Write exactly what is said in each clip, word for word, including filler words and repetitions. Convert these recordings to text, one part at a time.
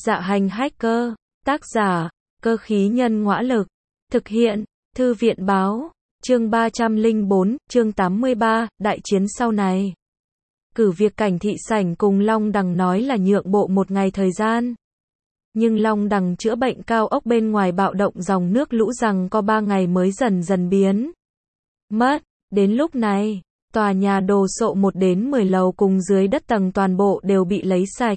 Dạ hành hacker, tác giả, cơ khí nhân ngõa lực, thực hiện, thư viện báo, chương ba trăm lẻ bốn, chương tám mươi ba, đại chiến sau này. Cử việc Cảnh Thị Sảnh cùng Long Đằng nói là nhượng bộ một ngày thời gian. Nhưng Long Đằng chữa bệnh cao ốc bên ngoài bạo động dòng nước lũ rằng có ba ngày mới dần dần biến mất. Đến lúc này, tòa nhà đồ sộ một đến mười lầu cùng dưới đất tầng toàn bộ đều bị lấy sạch.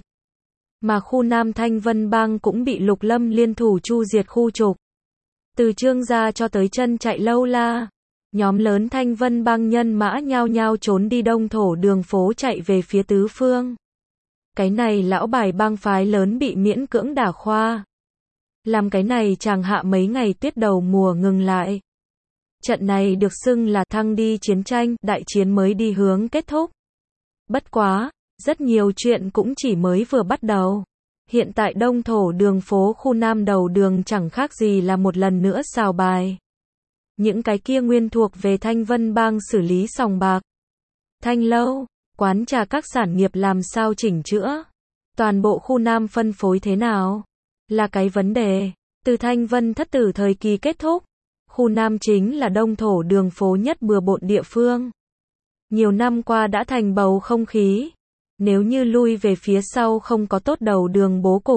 Mà khu Nam Thanh Vân Bang cũng bị Lục Lâm liên thủ chu diệt khu trục. Từ Trương gia cho tới chân chạy lâu la, nhóm lớn Thanh Vân Bang nhân mã nhao nhao trốn đi đông thổ đường phố chạy về phía tứ phương. Cái này lão bài bang phái lớn bị miễn cưỡng đả khoa. Làm cái này chàng hạ mấy ngày tuyết đầu mùa ngừng lại. Trận này được xưng là thăng đi chiến tranh, đại chiến mới đi hướng kết thúc. Bất quá, rất nhiều chuyện cũng chỉ mới vừa bắt đầu. Hiện tại đông thổ đường phố khu Nam đầu đường chẳng khác gì là một lần nữa xào bài. Những cái kia nguyên thuộc về Thanh Vân Bang xử lý sòng bạc, thanh lâu, quán trà các sản nghiệp làm sao chỉnh chữa. Toàn bộ khu Nam phân phối thế nào là cái vấn đề. Từ Thanh Vân thất tử thời kỳ kết thúc, khu Nam chính là đông thổ đường phố nhất bừa bộn địa phương. Nhiều năm qua đã thành bầu không khí. Nếu như lui về phía sau không có tốt đầu đường bố cục,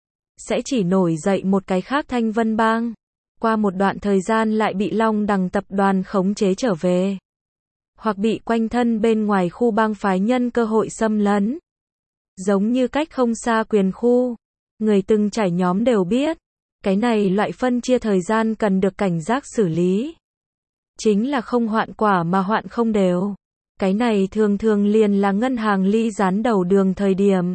sẽ chỉ nổi dậy một cái khác Thanh Vân Bang. Qua một đoạn thời gian lại bị Long Đằng tập đoàn khống chế trở về. Hoặc bị quanh thân bên ngoài khu bang phái nhân cơ hội xâm lấn. Giống như cách không xa Quyền khu. Người từng trải nhóm đều biết. Cái này loại phân chia thời gian cần được cảnh giác xử lý. Chính là không hoạn quả mà hoạn không đều. Cái này thường thường liền là ngân hàng ly gián đầu đường thời điểm.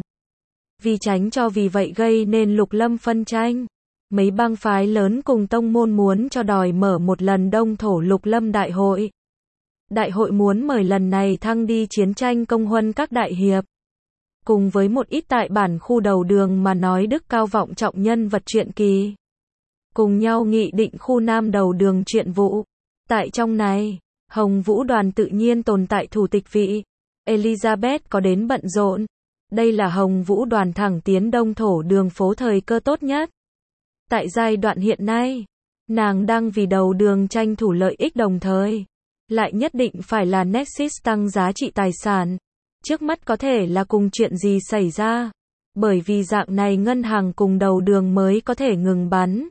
Vì tránh cho vì vậy gây nên Lục Lâm phân tranh. Mấy bang phái lớn cùng tông môn muốn cho đòi mở một lần đông thổ Lục Lâm đại hội. Đại hội muốn mời lần này thăng đi chiến tranh công huân các đại hiệp. Cùng với một ít tại bản khu đầu đường mà nói đức cao vọng trọng nhân vật truyện kỳ. Cùng nhau nghị định khu Nam đầu đường chuyện vụ. Tại trong này, Hồng Vũ đoàn tự nhiên tồn tại thủ tịch vị. Elizabeth có đến bận rộn. Đây là Hồng Vũ đoàn thẳng tiến đông thổ đường phố thời cơ tốt nhất. Tại giai đoạn hiện nay, nàng đang vì đầu đường tranh thủ lợi ích đồng thời. Lại nhất định phải là Nexus tăng giá trị tài sản. Trước mắt có thể là cùng chuyện gì xảy ra. Bởi vì dạng này ngân hàng cùng đầu đường mới có thể ngừng bắn.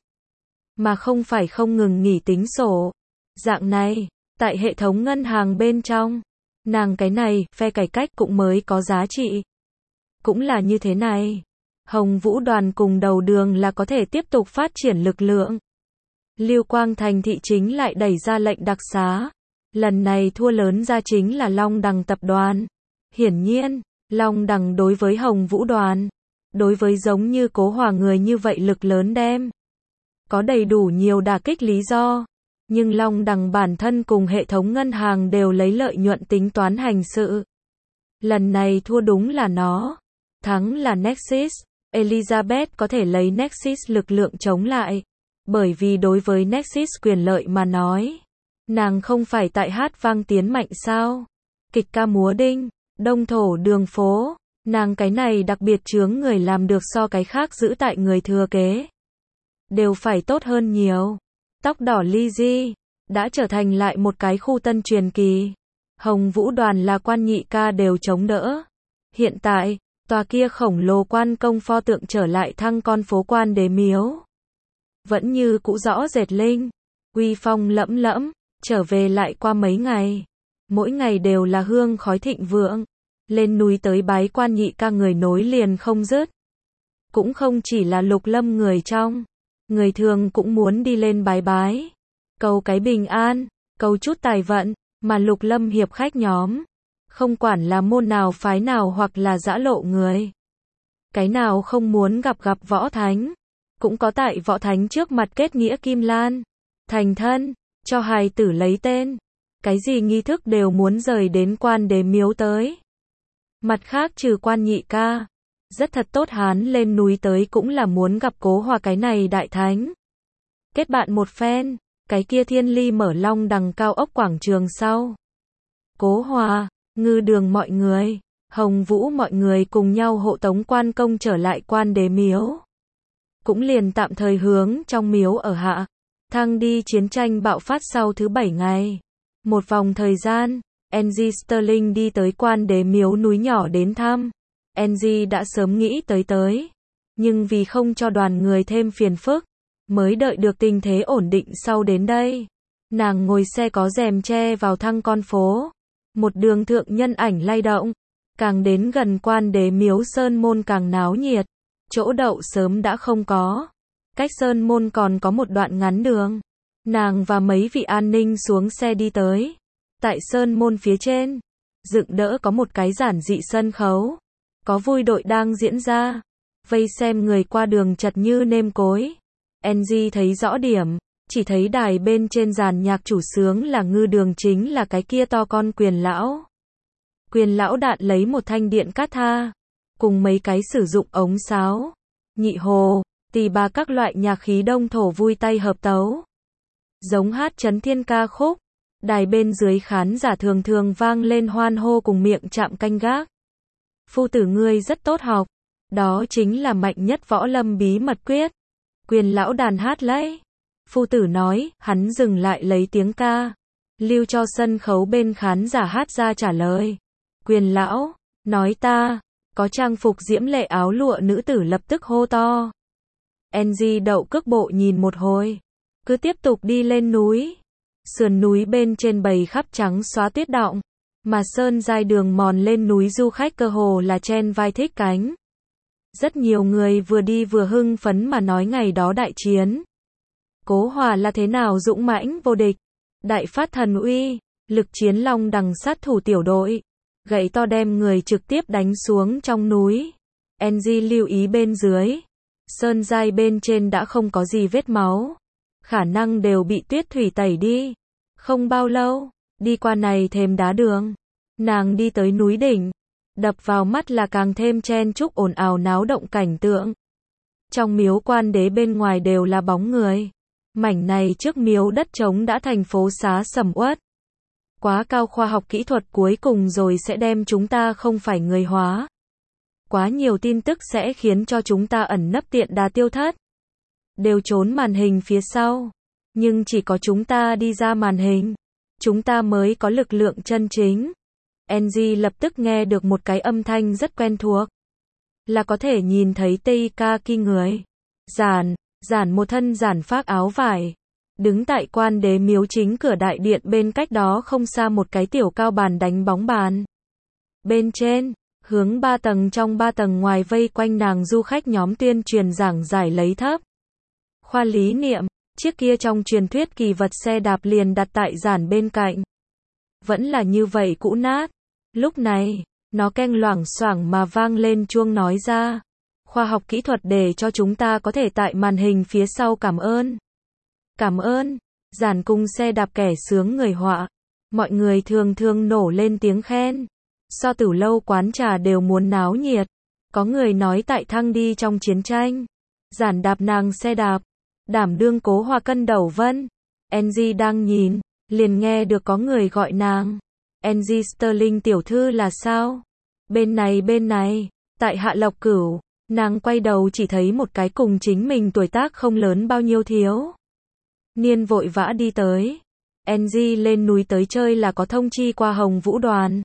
Mà không phải không ngừng nghỉ tính sổ. Dạng này, tại hệ thống ngân hàng bên trong, nàng cái này, phe cải cách cũng mới có giá trị. Cũng là như thế này. Hồng Vũ đoàn cùng đầu đường là có thể tiếp tục phát triển lực lượng. Lưu Quang Thành thị chính lại đẩy ra lệnh đặc xá. Lần này thua lớn ra chính là Long Đằng tập đoàn. Hiển nhiên, Long Đằng đối với Hồng Vũ đoàn, đối với giống như Cố Hòa người như vậy lực lớn đem. Có đầy đủ nhiều đả kích lý do. Nhưng Long Đằng bản thân cùng hệ thống ngân hàng đều lấy lợi nhuận tính toán hành sự. Lần này thua đúng là nó. Thắng là Nexus. Elizabeth có thể lấy Nexus lực lượng chống lại. Bởi vì đối với Nexus quyền lợi mà nói. Nàng không phải tại hát vang tiến mạnh sao. Kịch ca múa đinh. Đông thổ đường phố. Nàng cái này đặc biệt chướng người làm được so cái khác giữ tại người thừa kế. Đều phải tốt hơn nhiều. Tóc đỏ Lizzy đã trở thành lại một cái khu tân truyền kỳ. Hồng Vũ đoàn là quan nhị ca đều chống đỡ. Hiện tại, tòa kia khổng lồ quan công pho tượng trở lại thăng con phố Quan Đế Miếu. Vẫn như cũ rõ rệt linh, uy phong lẫm lẫm, trở về lại qua mấy ngày. Mỗi ngày đều là hương khói thịnh vượng. Lên núi tới bái quan nhị ca người nối liền không dứt. Cũng không chỉ là Lục Lâm người trong. Người thường cũng muốn đi lên bái bái. Cầu cái bình an, cầu chút tài vận, mà Lục Lâm hiệp khách nhóm. Không quản là môn nào phái nào hoặc là dã lộ người. Cái nào không muốn gặp gặp võ thánh. Cũng có tại võ thánh trước mặt kết nghĩa kim lan. Thành thân, cho hài tử lấy tên. Cái gì nghi thức đều muốn rời đến Quan Đế Miếu tới. Mặt khác trừ quan nhị ca. Rất thật tốt hán lên núi tới cũng là muốn gặp Cố Hòa cái này đại thánh. Kết bạn một phen, cái kia Thiên Ly mở Long Đằng cao ốc quảng trường sau. Cố Hòa, Ngư Đường mọi người, Hồng Vũ mọi người cùng nhau hộ tống quan công trở lại Quan Đế Miếu. cũng liền tạm thời hướng trong miếu ở hạ. Thăng đi chiến tranh bạo phát sau thứ bảy ngày. Một vòng thời gian, Angie Sterling đi tới quan đế miếu núi nhỏ đến thăm. Angie đã sớm nghĩ tới tới, nhưng vì không cho đoàn người thêm phiền phức, mới đợi được tình thế ổn định sau đến đây. Nàng ngồi xe có rèm che vào thăng con phố. Một đường thượng nhân ảnh lay động. Càng đến gần quan đế miếu sơn môn càng náo nhiệt. Chỗ đậu sớm đã không có. Cách sơn môn còn có một đoạn ngắn đường. Nàng và mấy vị an ninh xuống xe đi tới. Tại sơn môn phía trên, dựng đỡ có một cái giản dị sân khấu. Có vui đội đang diễn ra. Vây xem người qua đường chật như nêm cối. Angie thấy rõ điểm. Chỉ thấy đài bên trên dàn nhạc chủ sướng là Ngư Đường, chính là cái kia to con Quyền lão. Quyền lão đạn lấy một thanh điện cát tha, cùng mấy cái sử dụng ống sáo, nhị hồ, tỳ bà các loại nhạc khí đông thổ vui tay hợp tấu. Giống hát chấn thiên ca khúc, đài bên dưới khán giả thường thường vang lên hoan hô cùng miệng chạm canh gác. Phu tử ngươi rất tốt học, đó chính là mạnh nhất võ lâm bí mật quyết. Quyền lão đàn hát lấy. Phu tử nói, hắn dừng lại lấy tiếng ca, lưu cho sân khấu bên khán giả hát ra trả lời. Quyền lão, nói ta, có trang phục diễm lệ áo lụa nữ tử lập tức hô to. Angie đậu cước bộ nhìn một hồi, cứ tiếp tục đi lên núi. Sườn núi bên trên bầy khắp trắng xóa tuyết đọng, mà sơn dài đường mòn lên núi du khách cơ hồ là chen vai thích cánh. Rất nhiều người vừa đi vừa hưng phấn mà nói ngày đó đại chiến. Cố Hòa là thế nào dũng mãnh vô địch, đại phát thần uy, lực chiến long đằng sát thủ tiểu đội, gậy to đem người trực tiếp đánh xuống trong núi. Angie lưu ý bên dưới, sơn dai bên trên đã không có gì vết máu, khả năng đều bị tuyết thủy tẩy đi. Không bao lâu, đi qua này thềm đá đường, nàng đi tới núi đỉnh, đập vào mắt là càng thêm chen chúc ồn ào náo động cảnh tượng. Trong miếu quan đế bên ngoài đều là bóng người. Mảnh này trước miếu đất trống đã thành phố xá sầm uất. Quá cao khoa học kỹ thuật cuối cùng rồi sẽ đem chúng ta không phải người hóa. Quá nhiều tin tức sẽ khiến cho chúng ta ẩn nấp tiện đà tiêu thất. Đều trốn màn hình phía sau. Nhưng chỉ có chúng ta đi ra màn hình, chúng ta mới có lực lượng chân chính. Angie lập tức nghe được một cái âm thanh rất quen thuộc. Là có thể nhìn thấy Teika Ki người. Giản. Giản một thân giản phác áo vải, đứng tại quan đế miếu chính cửa đại điện bên cách đó không xa một cái tiểu cao bàn đánh bóng bàn. Bên trên, hướng ba tầng trong ba tầng ngoài vây quanh nàng du khách nhóm tuyên truyền giảng giải lấy thấp. Khoa lý niệm, chiếc kia trong truyền thuyết kỳ vật xe đạp liền đặt tại giản bên cạnh. Vẫn là như vậy cũ nát. Lúc này, nó keng loảng xoảng mà vang lên chuông nói ra. Khoa học kỹ thuật để cho chúng ta có thể tại màn hình phía sau cảm ơn. Cảm ơn. Giản cùng xe đạp kẻ sướng người họa. Mọi người thường thường nổ lên tiếng khen. So tử lâu quán trà đều muốn náo nhiệt. Có người nói tại thăng đi trong chiến tranh. Giản đạp nàng xe đạp. Đảm đương Cố Hòa cân đầu vân. Angie đang nhìn, liền nghe được có người gọi nàng. Angie Sterling tiểu thư là sao? Bên này bên này, tại Hạ Lộc Cửu. Nàng quay đầu chỉ thấy một cái cùng chính mình tuổi tác không lớn bao nhiêu thiếu niên vội vã đi tới. Angie lên núi tới chơi là có thông chi qua Hồng Vũ đoàn.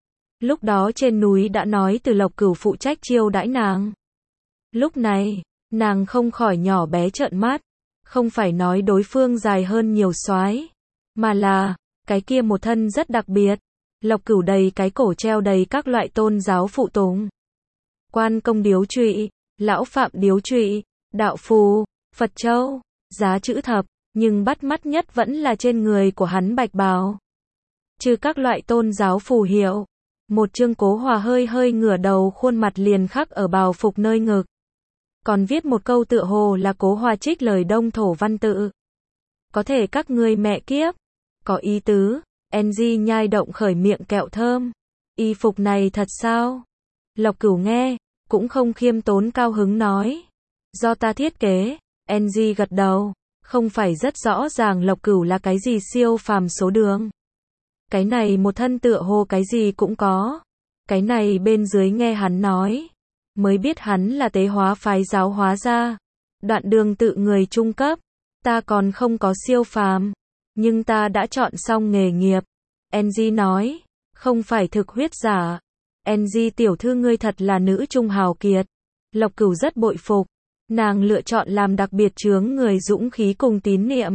Lúc đó trên núi đã nói từ Lộc Cửu phụ trách chiêu đãi nàng. Lúc này, nàng không khỏi nhỏ bé trợn mắt. Không phải nói đối phương dài hơn nhiều soái, mà là, cái kia một thân rất đặc biệt. Lộc Cửu đầy cái cổ treo đầy các loại tôn giáo phụ tùng. Quan công điếu trụy, lão phạm điếu trụy, đạo phù, Phật châu, giá chữ thập, nhưng bắt mắt nhất vẫn là trên người của hắn bạch bào. Trừ các loại tôn giáo phù hiệu, một chương Cố Hòa hơi hơi ngửa đầu khuôn mặt liền khắc ở bào phục nơi ngực. Còn viết một câu tựa hồ là Cố Hòa trích lời Đông thổ văn tự. Có thể các ngươi mẹ kiếp, có ý tứ. Angie nhai động khởi miệng kẹo thơm. Y phục này thật sao? Lộc Cửu nghe, cũng không khiêm tốn cao hứng nói. Do ta thiết kế. Angie gật đầu. Không phải rất rõ ràng Lộc Cửu là cái gì siêu phàm số đường. Cái này một thân tựa hồ cái gì cũng có. Cái này bên dưới nghe hắn nói, mới biết hắn là tế hóa phái giáo hóa ra. Đoạn đường tự người trung cấp, ta còn không có siêu phàm, nhưng ta đã chọn xong nghề nghiệp. Engie nói, không phải thực huyết giả. Engie tiểu thư ngươi thật là nữ trung hào kiệt. Lộc Cửu rất bội phục, nàng lựa chọn làm đặc biệt chướng người dũng khí cùng tín niệm.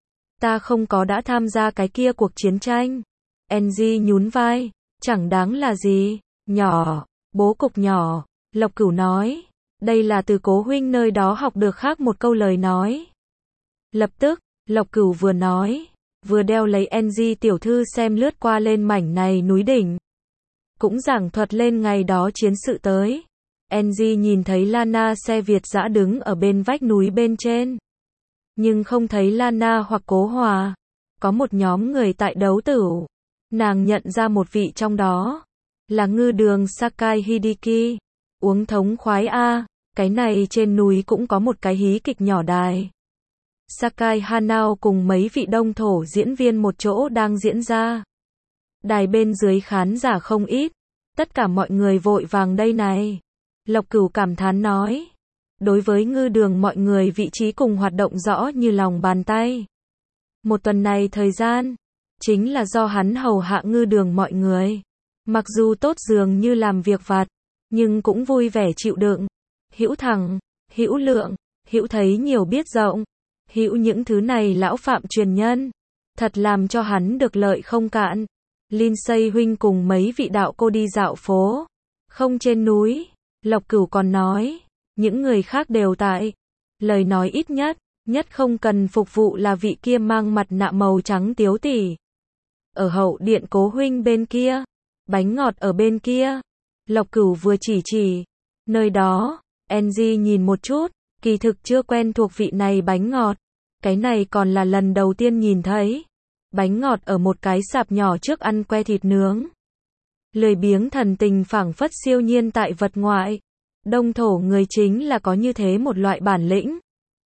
Ta không có đã tham gia cái kia cuộc chiến tranh. Engie nhún vai, chẳng đáng là gì, nhỏ, bố cục nhỏ. Lộc Cửu nói, đây là từ Cố huynh nơi đó học được khác một câu lời nói. Lập tức, Lộc Cửu vừa nói, vừa đeo lấy Engie tiểu thư xem lướt qua lên mảnh này núi đỉnh. Cũng giảng thuật lên ngày đó chiến sự tới. Engie nhìn thấy Lana xe Việt dã đứng ở bên vách núi bên trên. Nhưng không thấy Lana hoặc Cố Hòa. Có một nhóm người tại đấu tửu. Nàng nhận ra một vị trong đó. Là ngư đường Sakai Hideki. Uống thống khoái a, cái này trên núi cũng có một cái hí kịch nhỏ đài. Sakai Hanao cùng mấy vị đông thổ diễn viên một chỗ đang diễn ra. Đài bên dưới khán giả không ít. Tất cả mọi người vội vàng đây này. Lộc Cửu cảm thán nói. Đối với ngư đường mọi người vị trí cùng hoạt động rõ như lòng bàn tay. Một tuần này thời gian, chính là do hắn hầu hạ ngư đường mọi người. Mặc dù tốt dường như làm việc vặt, nhưng cũng vui vẻ chịu đựng. Hữu thẳng, hữu lượng, hữu thấy nhiều biết rộng. Hữu những thứ này lão phạm truyền nhân. Thật làm cho hắn được lợi không cạn. Lindsay huynh cùng mấy vị đạo cô đi dạo phố. Không trên núi. Lộc Cửu còn nói. Những người khác đều tại. Lời nói ít nhất. Nhất không cần phục vụ là vị kia mang mặt nạ màu trắng tiếu tỷ. Ở hậu điện Cố huynh bên kia. Bánh ngọt ở bên kia. Lộc Cửu vừa chỉ chỉ. Nơi đó. Engie nhìn một chút. Kỳ thực chưa quen thuộc vị này bánh ngọt. Cái này còn là lần đầu tiên nhìn thấy. Bánh ngọt ở một cái sạp nhỏ trước ăn que thịt nướng. Lười biếng thần tình phảng phất siêu nhiên tại vật ngoại. Đông thổ người chính là có như thế một loại bản lĩnh.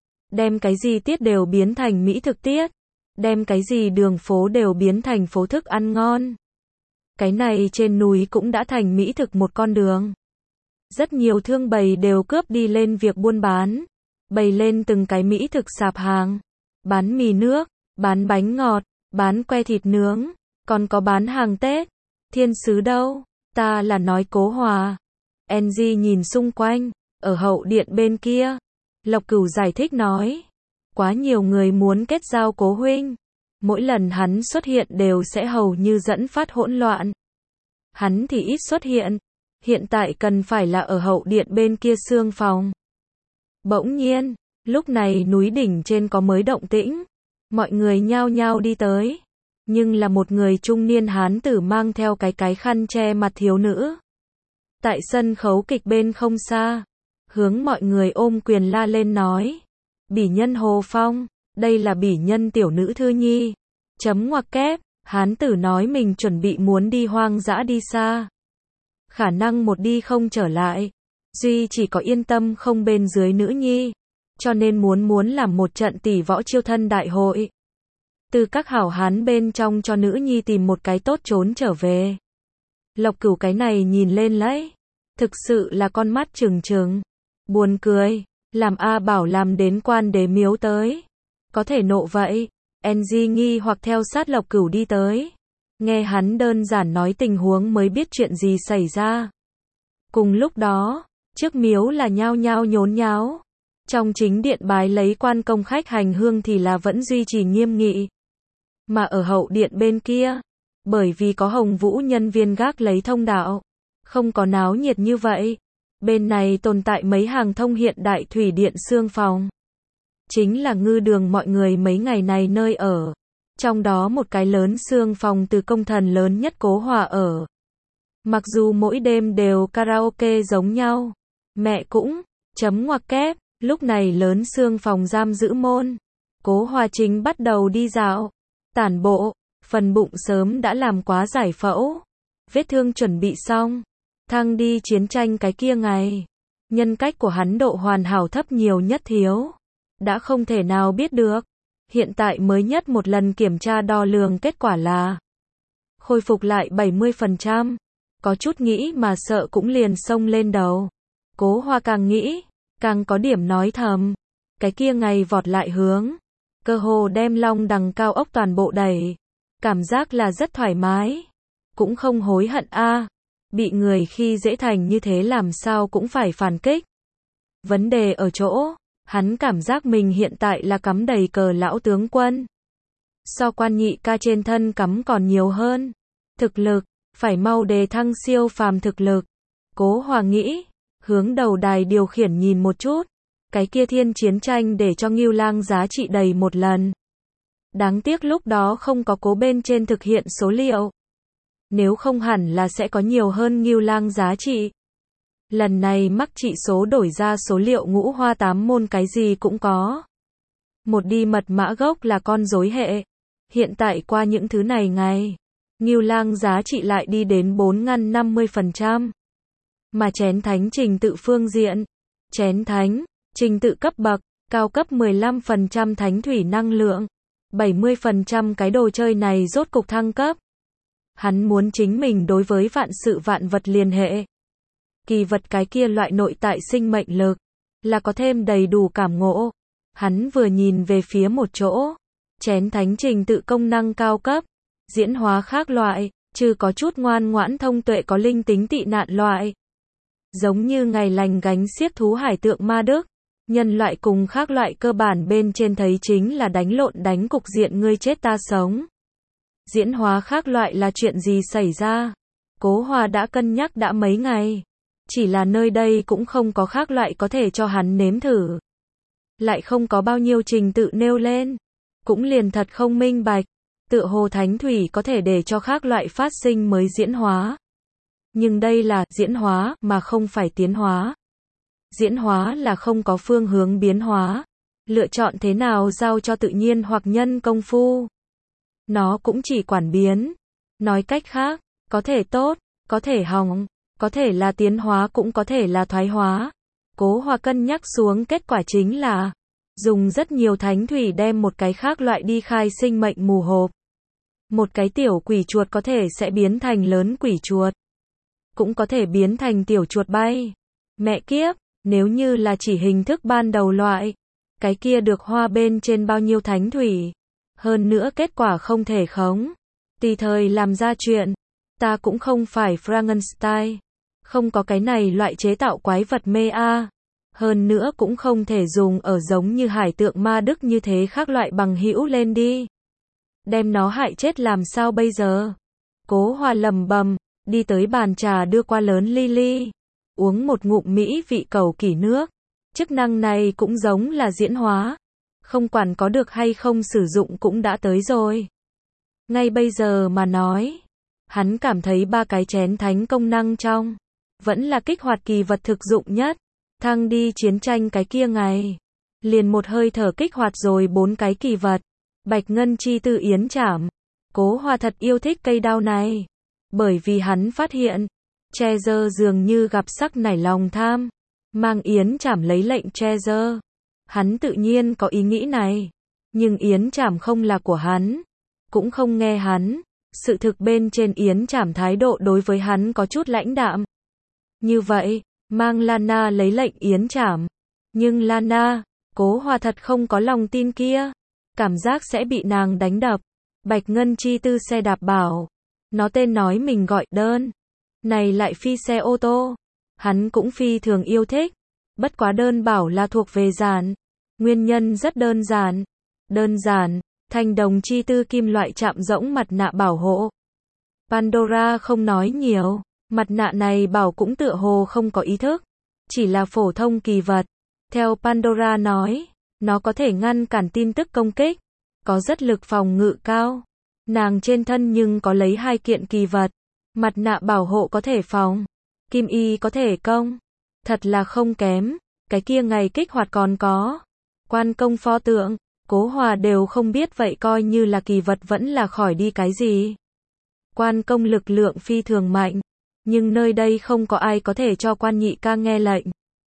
Đem cái gì tiết đều biến thành mỹ thực tiết. Đem cái gì đường phố đều biến thành phố thức ăn ngon. Cái này trên núi cũng đã thành mỹ thực một con đường. Rất nhiều thương bày đều cướp đi lên việc buôn bán. Bày lên từng cái mỹ thực sạp hàng. Bán mì nước, bán bánh ngọt, bán que thịt nướng, còn có bán hàng Tết. Thiên sứ đâu? Ta là nói Cố Hòa. Engie nhìn xung quanh, ở hậu điện bên kia. Lộc Cửu giải thích nói. Quá nhiều người muốn kết giao Cố huynh. Mỗi lần hắn xuất hiện đều sẽ hầu như dẫn phát hỗn loạn. Hắn thì ít xuất hiện. Hiện tại cần phải là ở hậu điện bên kia xương phòng. Bỗng nhiên, lúc này núi đỉnh trên có mới động tĩnh. Mọi người nhao nhao đi tới. Nhưng là một người trung niên hán tử mang theo cái cái khăn che mặt thiếu nữ. Tại sân khấu kịch bên không xa. Hướng mọi người ôm quyền la lên nói. Bỉ nhân Hồ Phong, đây là bỉ nhân tiểu nữ Thư Nhi. Chấm ngoặc kép, hán tử nói mình chuẩn bị muốn đi hoang dã đi xa. Khả năng một đi không trở lại. Duy chỉ có yên tâm không bên dưới nữ nhi. Cho nên muốn muốn làm một trận tỷ võ chiêu thân đại hội. Từ các hảo hán bên trong cho nữ nhi tìm một cái tốt trốn trở về. Lộc Cửu cái này nhìn lên lấy. Thực sự là con mắt trừng trừng. Buồn cười. Làm A Bảo làm đến quan đế miếu tới. Có thể nộ vậy. Engie nghi hoặc theo sát Lộc Cửu đi tới. Nghe hắn đơn giản nói tình huống mới biết chuyện gì xảy ra. Cùng lúc đó, trước miếu là nhao nhao nhốn nháo. Trong chính điện bái lấy quan công khách hành hương thì là vẫn duy trì nghiêm nghị. Mà ở hậu điện bên kia, bởi vì có Hồng Vũ nhân viên gác lấy thông đạo, không có náo nhiệt như vậy. Bên này tồn tại mấy hàng thông hiện đại thủy điện xương phòng. Chính là ngư đường mọi người mấy ngày này nơi ở. Trong đó một cái lớn xương phòng từ công thần lớn nhất Cố Hòa ở. Mặc dù mỗi đêm đều karaoke giống nhau. Mẹ cũng, chấm ngoặc kép, lúc này lớn xương phòng giam giữ môn. Cố Hòa chính bắt đầu đi dạo. Tản bộ, phần bụng sớm đã làm quá giải phẫu. Vết thương chuẩn bị xong. Thăng đi chiến tranh cái kia ngày. Nhân cách của hắn độ hoàn hảo thấp nhiều nhất thiếu. Đã không thể nào biết được. Hiện tại mới nhất một lần kiểm tra đo lường kết quả là khôi phục lại bảy mươi phần trăm. Có chút nghĩ mà sợ cũng liền xông lên đầu. Cố Hòa càng nghĩ, càng có điểm nói thầm. cái kia ngày vọt lại hướng, cơ hồ đem long đằng cao ốc toàn bộ đẩy. Cảm giác là rất thoải mái, cũng không hối hận a, bị người khi dễ thành như thế làm sao cũng phải phản kích. Vấn đề ở chỗ, hắn cảm giác mình hiện tại là cắm đầy cờ lão tướng quân. So quan nhị ca trên thân cắm còn nhiều hơn. Thực lực, phải mau đề thăng siêu phàm thực lực. Cố Hòa nghĩ, hướng đầu đài điều khiển nhìn một chút. Cái kia thiên chiến tranh để cho Ngưu Lang giá trị đầy một lần. Đáng tiếc lúc đó không có cố bên trên thực hiện số liệu. Nếu không hẳn là sẽ có nhiều hơn Ngưu Lang giá trị. Lần này mắc trị số đổi ra số liệu ngũ hoa tám môn cái gì cũng có. Một đi mật mã gốc là con rối hệ. Hiện tại qua những thứ này ngày, Ngưu Lang giá trị lại đi đến bốn ngăn năm mươi phần trăm. Mà chén thánh trình tự phương diện, chén thánh, trình tự cấp bậc, cao cấp mười lăm phần trăm thánh thủy năng lượng, bảy mươi phần trăm cái đồ chơi này rốt cục thăng cấp. Hắn muốn chính mình đối với vạn sự vạn vật liên hệ. Kỳ vật cái kia loại nội tại sinh mệnh lực, là có thêm đầy đủ cảm ngộ. Hắn vừa nhìn về phía một chỗ, chén thánh trình tự công năng cao cấp, diễn hóa khác loại, trừ có chút ngoan ngoãn thông tuệ có linh tính tị nạn loại. Giống như ngày lành gánh xiếc thú hải tượng ma đức, nhân loại cùng khác loại cơ bản bên trên thấy chính là đánh lộn đánh cục diện ngươi chết ta sống. Diễn hóa khác loại là chuyện gì xảy ra? Cố Hòa đã cân nhắc đã mấy ngày. Chỉ là nơi đây cũng không có khác loại có thể cho hắn nếm thử. Lại không có bao nhiêu trình tự nêu lên. Cũng liền thật không minh bạch. Tựa hồ thánh thủy có thể để cho khác loại phát sinh mới diễn hóa. Nhưng đây là diễn hóa mà không phải tiến hóa. Diễn hóa là không có phương hướng biến hóa. Lựa chọn thế nào giao cho tự nhiên hoặc nhân công phu. Nó cũng chỉ quản biến. Nói cách khác, có thể tốt, có thể hỏng, có thể là tiến hóa cũng có thể là thoái hóa. Cố Hòa cân nhắc xuống kết quả chính là dùng rất nhiều thánh thủy đem một cái khác loại đi khai sinh mệnh mù hộp. Một cái tiểu quỷ chuột có thể sẽ biến thành lớn quỷ chuột. Cũng có thể biến thành tiểu chuột bay. Mẹ kiếp, nếu như là chỉ hình thức ban đầu loại, cái kia được hoa bên trên bao nhiêu thánh thủy. Hơn nữa kết quả không thể khống. Tùy thời làm ra chuyện. Ta cũng không phải Frankenstein. Không có cái này loại chế tạo quái vật mê a. Hơn nữa cũng không thể dùng ở giống như hải tượng ma đức như thế khác loại bằng hữu lên đi. Đem nó hại chết làm sao bây giờ? Cố Hòa lầm bầm, đi tới bàn trà đưa qua lớn ly ly. Uống một ngụm mỹ vị cầu kỳ nước. Chức năng này cũng giống là diễn hóa. Không quản có được hay không sử dụng cũng đã tới rồi. Ngay bây giờ mà nói, hắn cảm thấy ba cái chén thánh công năng trong, vẫn là kích hoạt kỳ vật thực dụng nhất. Thăng đi chiến tranh cái kia ngày, liền một hơi thở kích hoạt rồi bốn cái kỳ vật. Bạch ngân chi tư yến trảm. Cố Hòa thật yêu thích cây đao này. Bởi vì hắn phát hiện, Treasure dường như gặp sắc nảy lòng tham. Mang yến trảm lấy lệnh Treasure. Hắn tự nhiên có ý nghĩ này. Nhưng yến trảm không là của hắn. Cũng không nghe hắn. Sự thực bên trên yến trảm thái độ đối với hắn có chút lãnh đạm. Như vậy, mang Lana lấy lệnh yến trảm. Nhưng Lana, Cố Hòa thật không có lòng tin kia. Cảm giác sẽ bị nàng đánh đập. Bạch ngân chi tư xe đạp bảo. Nó tên nói mình gọi đơn. Này lại phi xe ô tô. Hắn cũng phi thường yêu thích. Bất quá đơn bảo là thuộc về giản. Nguyên nhân rất đơn giản. Đơn giản, thanh đồng chi tư kim loại chạm rỗng mặt nạ bảo hộ. Pandora không nói nhiều. Mặt nạ này bảo cũng tựa hồ không có ý thức. Chỉ là phổ thông kỳ vật. Theo Pandora nói, nó có thể ngăn cản tin tức công kích. Có rất lực phòng ngự cao. Nàng trên thân nhưng có lấy hai kiện kỳ vật. Mặt nạ bảo hộ có thể phòng. Kim y có thể công. Thật là không kém. Cái kia ngày kích hoạt còn có. Quan công pho tượng. Cố Hòa đều không biết vậy coi như là kỳ vật vẫn là khỏi đi cái gì. Quan công lực lượng phi thường mạnh. Nhưng nơi đây không có ai có thể cho quan nhị ca nghe lệnh.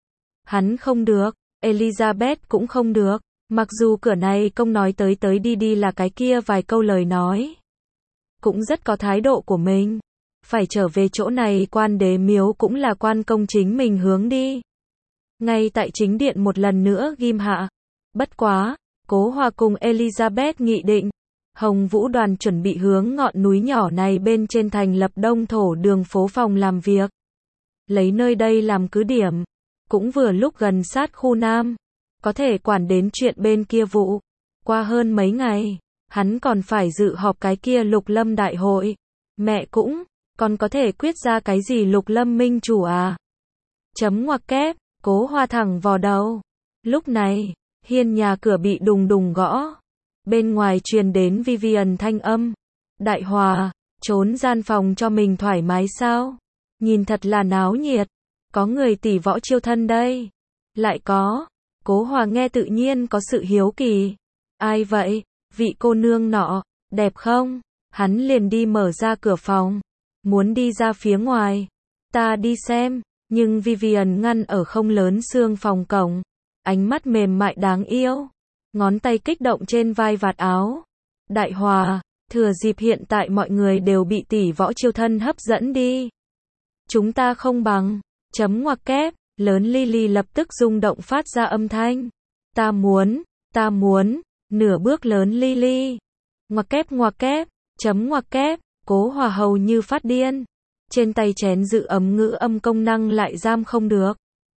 Hắn không được. Elizabeth cũng không được. Mặc dù cửa này công nói tới tới đi đi là cái kia vài câu lời nói. Cũng rất có thái độ của mình. Phải trở về chỗ này quan đế miếu cũng là quan công chính mình hướng đi. Ngay tại chính điện một lần nữa ghim hạ. Bất quá, Cố Hòa cùng Elizabeth nghị định, Hồng Vũ đoàn chuẩn bị hướng ngọn núi nhỏ này bên trên thành lập đông thổ đường phố phòng làm việc. Lấy nơi đây làm cứ điểm, cũng vừa lúc gần sát khu Nam, có thể quản đến chuyện bên kia vụ. Qua hơn mấy ngày, hắn còn phải dự họp cái kia Lục Lâm đại hội. Mẹ cũng, còn có thể quyết ra cái gì Lục Lâm minh chủ à? Chấm ngoặc kép, Cố Hòa thẳng vào đầu. Lúc này, hiên nhà cửa bị đùng đùng gõ. Bên ngoài truyền đến Vivian thanh âm. Đại Hòa, trốn gian phòng cho mình thoải mái sao? Nhìn thật là náo nhiệt. Có người tỷ võ chiêu thân đây. Lại có. Cố Hòa nghe tự nhiên có sự hiếu kỳ. Ai vậy? Vị cô nương nọ, đẹp không? Hắn liền đi mở ra cửa phòng. Muốn đi ra phía ngoài. Ta đi xem. Nhưng Vivian ngăn ở không lớn xương phòng cổng. Ánh mắt mềm mại đáng yêu. Ngón tay kích động trên vai vạt áo. Đại Hòa, thừa dịp hiện tại mọi người đều bị tỷ võ chiêu thân hấp dẫn đi. Chúng ta không bằng. Chấm ngoặc kép, lớn Lily lập tức rung động phát ra âm thanh. Ta muốn, ta muốn, nửa bước lớn Lily. Ngoặc kép ngoặc kép, chấm ngoặc kép, Cố Hòa hầu như phát điên. Trên tay chén dự ấm ngữ âm công năng lại giam không được.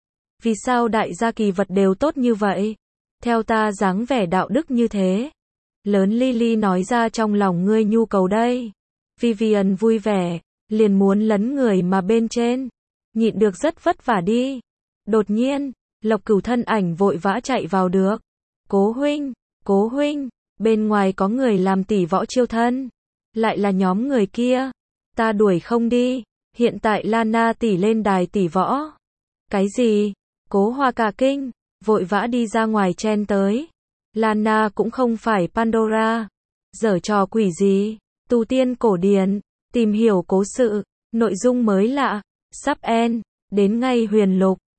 Vì sao đại gia kỳ vật đều tốt như vậy? Theo ta dáng vẻ đạo đức như thế. Lớn Lily nói ra trong lòng ngươi nhu cầu đây. Vivian vui vẻ, liền muốn lấn người mà bên trên. Nhịn được rất vất vả đi. Đột nhiên, Lộc Cửu thân ảnh vội vã chạy vào được. Cố huynh, Cố huynh, bên ngoài có người làm tỷ võ chiêu thân. Lại là nhóm người kia. Ta đuổi không đi, hiện tại Lana tỷ lên đài tỷ võ. Cái gì? Cố Hòa cả kinh, vội vã đi ra ngoài chen tới. Lana cũng không phải Pandora. Giở trò quỷ gì? Tu tiên cổ điển, tìm hiểu cố sự, nội dung mới lạ, sắp end, đến ngay huyền lục.